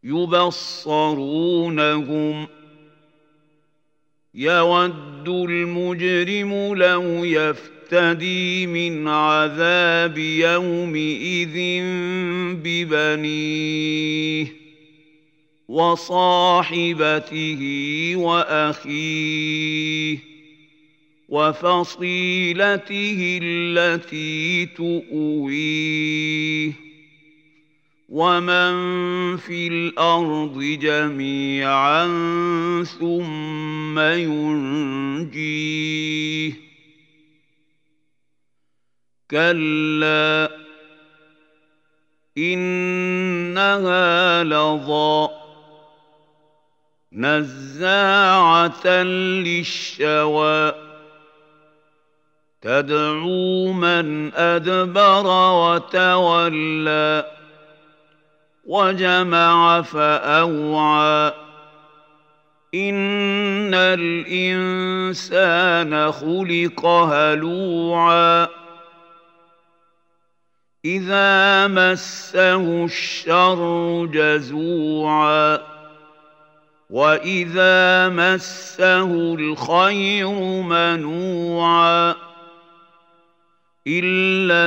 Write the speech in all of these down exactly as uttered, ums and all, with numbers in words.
يبصرونهم يود المجرم لو يفتدي من عذاب يومئذ ببنيه وصاحبته وأخيه وفصيلته التي تؤويه ومن في الأرض جميعا ثم ينجيه كلا إنها لظى نزاعة للشوى تدعو من أدبر وتولى وجمع فأوعى إن الإنسان خلق هلوعا إذا مسه الشر جزوعا وإذا مسه الخير منوعا إلا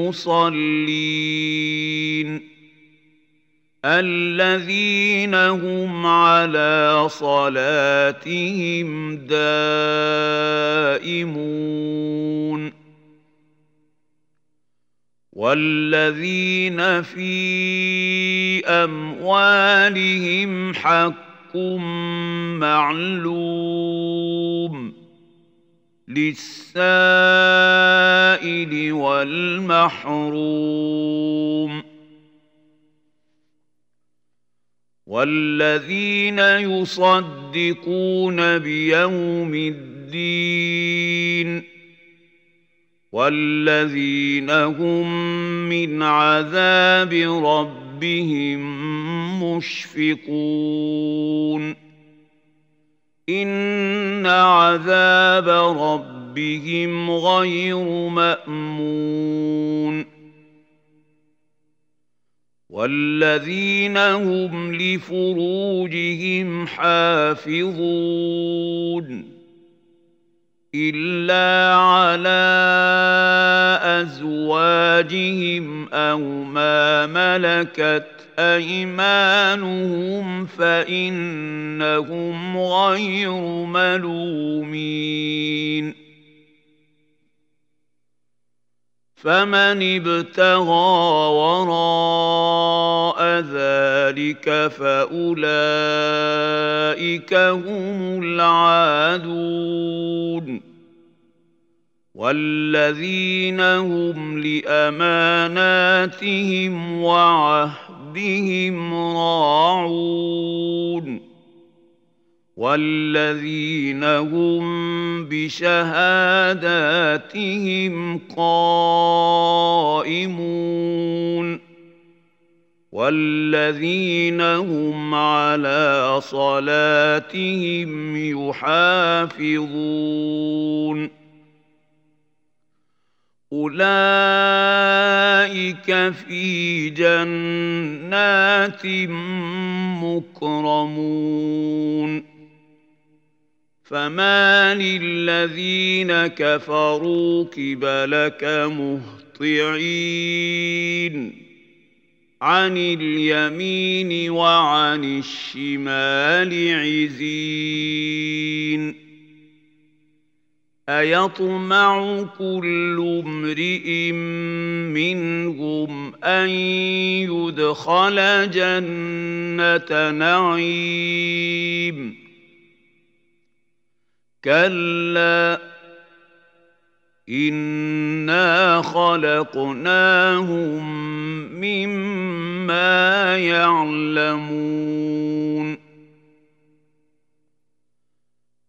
المصلين الذين هم على صلاتهم دائمون والذين في أموالهم حق معلوم للسائل والمحروم والذين يصدقون بيوم الدين والذين هم من عذاب ربهم مشفقون إن عذاب ربهم غير مأمون والذين هم لفروجهم حافظون إلا على أزواجهم أو ما ملكت أيمانهم فإنهم غير ملومين فمن ابتغى وراء ذلك فأولئك هم العادون والذين هم لأماناتهم وعهدهم راعون والذين هم بشهاداتهم قائمون والذين هم على صلاتهم يحافظون أولئك في جنات مكرمون فما للذين كفروا قبلك مهطعين عن اليمين وعن الشمال عزين أيطمع كل امرئ منهم أن يدخل جنة نعيم كلا إنا خلقناهم مما يعلمون